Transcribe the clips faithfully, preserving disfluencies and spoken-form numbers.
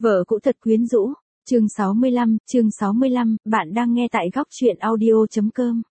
Vợ cũ thật quyến rũ. Chương sáu mươi lăm, chương sáu mươi lăm, bạn đang nghe tại góc truyện audio.com.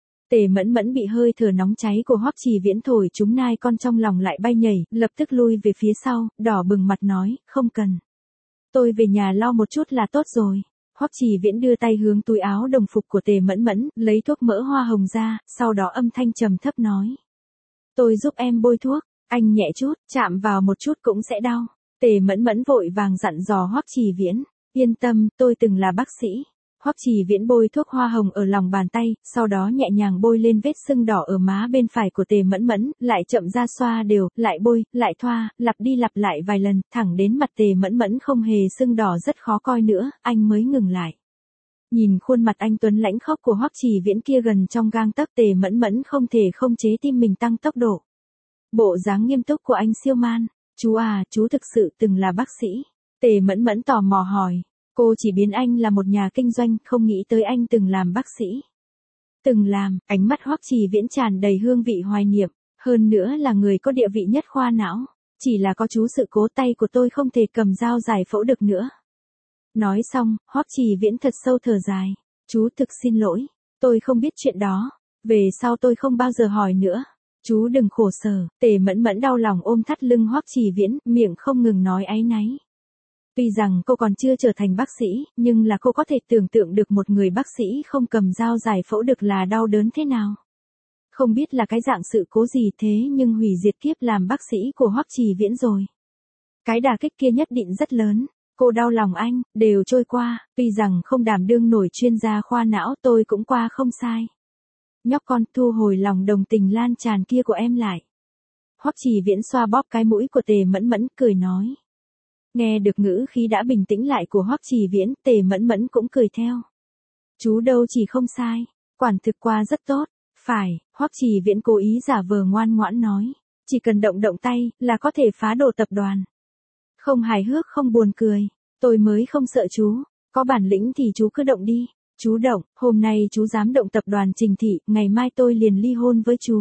Tề Mẫn Mẫn bị hơi thở nóng cháy của Hoắc Trì Viễn thổi trúng nai con trong lòng lại bay nhảy, lập tức lui về phía sau, đỏ bừng mặt nói, không cần. Tôi về nhà lo một chút là tốt rồi. Hoắc Trì Viễn đưa tay hướng túi áo đồng phục của Tề Mẫn Mẫn, lấy thuốc mỡ hoa hồng ra, sau đó âm thanh trầm thấp nói. Tôi giúp em bôi thuốc, anh nhẹ chút, chạm vào một chút cũng sẽ đau. Tề Mẫn Mẫn vội vàng dặn dò Hoắc Trì Viễn. Yên tâm, tôi từng là bác sĩ. Hoắc Trì Viễn bôi thuốc hoa hồng ở lòng bàn tay, sau đó nhẹ nhàng bôi lên vết sưng đỏ ở má bên phải của Tề Mẫn Mẫn, lại chậm ra xoa đều, lại bôi, lại thoa, lặp đi lặp lại vài lần, thẳng đến mặt Tề Mẫn Mẫn không hề sưng đỏ rất khó coi nữa, anh mới ngừng lại. Nhìn khuôn mặt anh tuấn lãnh khốc của Hoắc Trì Viễn kia gần trong gang tấc, Tề Mẫn Mẫn không thể không chế tim mình tăng tốc độ. Bộ dáng nghiêm túc của anh siêu man. Chú à, chú thực sự từng là bác sĩ. Tề Mẫn Mẫn tò mò hỏi. Cô chỉ biến anh là một nhà kinh doanh, không nghĩ tới anh từng làm bác sĩ. Từng làm, ánh mắt Hoắc Trì Viễn tràn đầy hương vị hoài niệm, hơn nữa là người có địa vị nhất khoa não. Chỉ là có chú sự cố tay của tôi không thể cầm dao giải phẫu được nữa. Nói xong, Hoắc Trì Viễn thật sâu thở dài. Chú thực xin lỗi, tôi không biết chuyện đó. Về sau tôi không bao giờ hỏi nữa. Chú đừng khổ sở. Tề Mẫn Mẫn đau lòng ôm thắt lưng Hoắc Trì Viễn, miệng không ngừng nói áy náy. Tuy rằng cô còn chưa trở thành bác sĩ, nhưng là cô có thể tưởng tượng được một người bác sĩ không cầm dao giải phẫu được là đau đớn thế nào. Không biết là cái dạng sự cố gì thế nhưng hủy diệt kiếp làm bác sĩ của Hoắc Trì Viễn rồi. Cái đả kích kia nhất định rất lớn. Cô đau lòng anh, đều trôi qua, tuy rằng không đảm đương nổi chuyên gia khoa não tôi cũng qua không sai. Nhóc con, thu hồi lòng đồng tình lan tràn kia của em lại. Hoắc Trì Viễn xoa bóp cái mũi của Tề Mẫn Mẫn, cười nói. Nghe được ngữ khí đã bình tĩnh lại của Hoắc Trì Viễn, Tề Mẫn Mẫn cũng cười theo. Chú đâu chỉ không sai, quản thực qua rất tốt. Phải, Hoắc Trì Viễn cố ý giả vờ ngoan ngoãn nói. Chỉ cần động động tay, là có thể phá đổ tập đoàn. Không hài hước không buồn cười. Tôi mới không sợ chú. Có bản lĩnh thì chú cứ động đi. Chú động, hôm nay chú dám động tập đoàn Trình Thị, ngày mai tôi liền ly hôn với chú.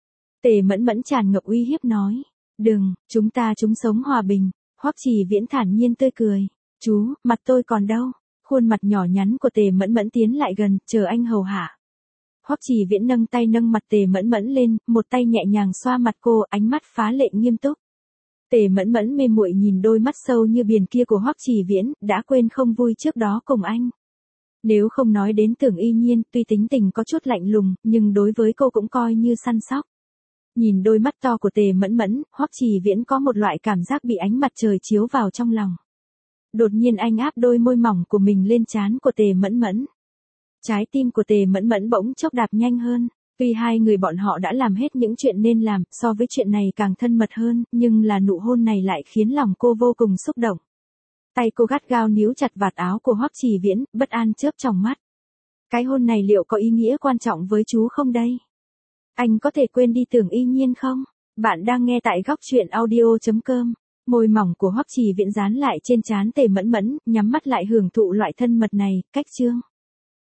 Tề Mẫn Mẫn tràn ngập uy hiếp nói. Đừng, chúng ta chúng sống hòa bình. Hoắc Trì Viễn thản nhiên tươi cười. Chú, mặt tôi còn đâu? Khuôn mặt nhỏ nhắn của Tề Mẫn Mẫn tiến lại gần, chờ anh hầu hạ. Hoắc Trì Viễn nâng tay nâng mặt Tề Mẫn Mẫn lên, một tay nhẹ nhàng xoa mặt cô, ánh mắt phá lệ nghiêm túc. Tề Mẫn Mẫn mê muội nhìn đôi mắt sâu như biển kia của Hoắc Trì Viễn, đã quên không vui trước đó cùng anh. Nếu không nói đến Tưởng Y Nhiên, tuy tính tình có chút lạnh lùng, nhưng đối với cô cũng coi như săn sóc. Nhìn đôi mắt to của Tề Mẫn Mẫn, Hoắc Trì Viễn có một loại cảm giác bị ánh mặt trời chiếu vào trong lòng. Đột nhiên anh áp đôi môi mỏng của mình lên trán của Tề Mẫn Mẫn. Trái tim của Tề Mẫn Mẫn bỗng chốc đạp nhanh hơn. Tuy hai người bọn họ đã làm hết những chuyện nên làm, so với chuyện này càng thân mật hơn, nhưng là nụ hôn này lại khiến lòng cô vô cùng xúc động. Tay cô gắt gao níu chặt vạt áo của Hoắc Trì Viễn, bất an chớp trong mắt. Cái hôn này liệu có ý nghĩa quan trọng với chú không đây? Anh có thể quên đi Tưởng Y Nhiên không? Bạn đang nghe tại góc truyện audio.com. Môi mỏng của Hoắc Trì Viễn dán lại trên trán Tề Mẫn Mẫn, nhắm mắt lại hưởng thụ loại thân mật này, cách chương.